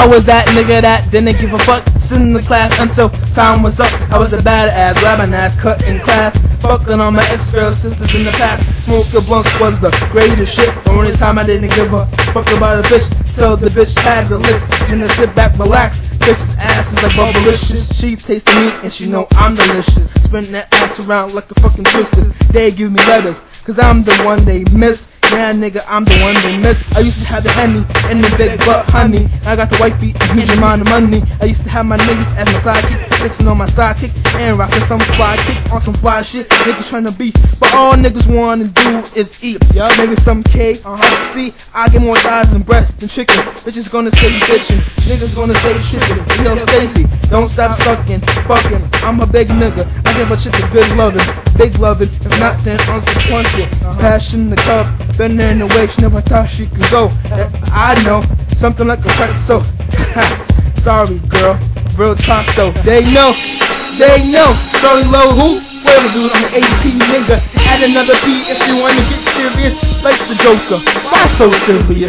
I was that nigga that didn't give a fuck, sitting in the class until time was up. I was a badass, grabbing ass, cut in class, fucking on my ex-girl sisters in the past. Smoking blunts was the greatest shit. The only time I didn't give a fuck about a bitch, till the bitch had the licks. Then I sit back, relax. Bitch's ass is like bubblicious. She tasted me and she know I'm delicious. Spin that ass around like a fucking twisters. They give me letters, cause I'm the one they miss. Yeah, nigga, I'm the one they miss. I used to have the Henny and the big butt honey. I got the wifey and huge amount of money. I used to have my niggas as my sidekick, flexing on my sidekick and rocking some fly kicks on some fly shit. Niggas tryna beef, but all niggas wanna do is eat. Yeah, maybe some cake. See, I get more thighs and breasts than chicken. Bitches gonna stay bitchin', niggas gonna stay chicken. Yo, Stacy, don't stop sucking, fucking. I'm a big nigga. I give a chick a good lovin', big lovin'. If not, then on some fun shit. Passion the cup. Been there in the way, she never thought she could go. I know, something like a crack so. Sorry girl, real talk though. They know. Sorry low who? Whatever dude, I'm an AP nigga. Add another P if you wanna get serious, like the Joker. Why so serious?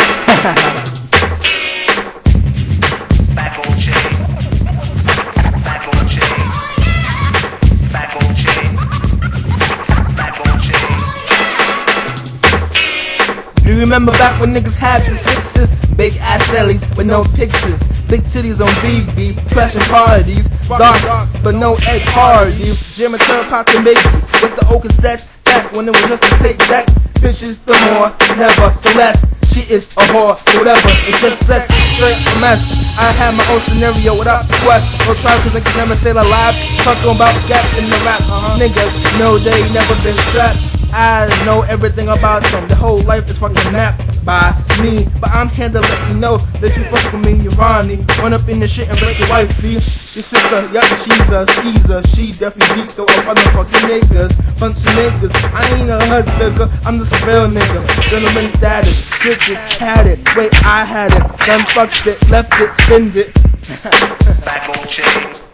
You remember back when niggas had the sixes? Big ass cellies with no pixels. Big titties on BB, crashing parties. Darks, but no egg parties. Jim and Turnpike and baby with the old cassettes. Back when it was just a tape deck. Bitches the more, never the less. She is a whore, whatever, it's just sex, straight a mess. I had my own scenario without the quest. No try cause niggas never stay alive. Talking about gas in the rap. Niggas know they never been strapped. I know everything about them. The whole life is fucking mapped by me. But I'm here to let you know that you fuck with me, you're Ronnie. Run up in the shit and break your wife, your sister, yeah, she's a skeezer. She definitely beat the motherfucking niggas. Bunch of niggas, I ain't a hood nigga, I'm just a real nigga. Gentleman status, bitches had it. Wait, I had it, done fucked it, left it, spinned it. Back on chain.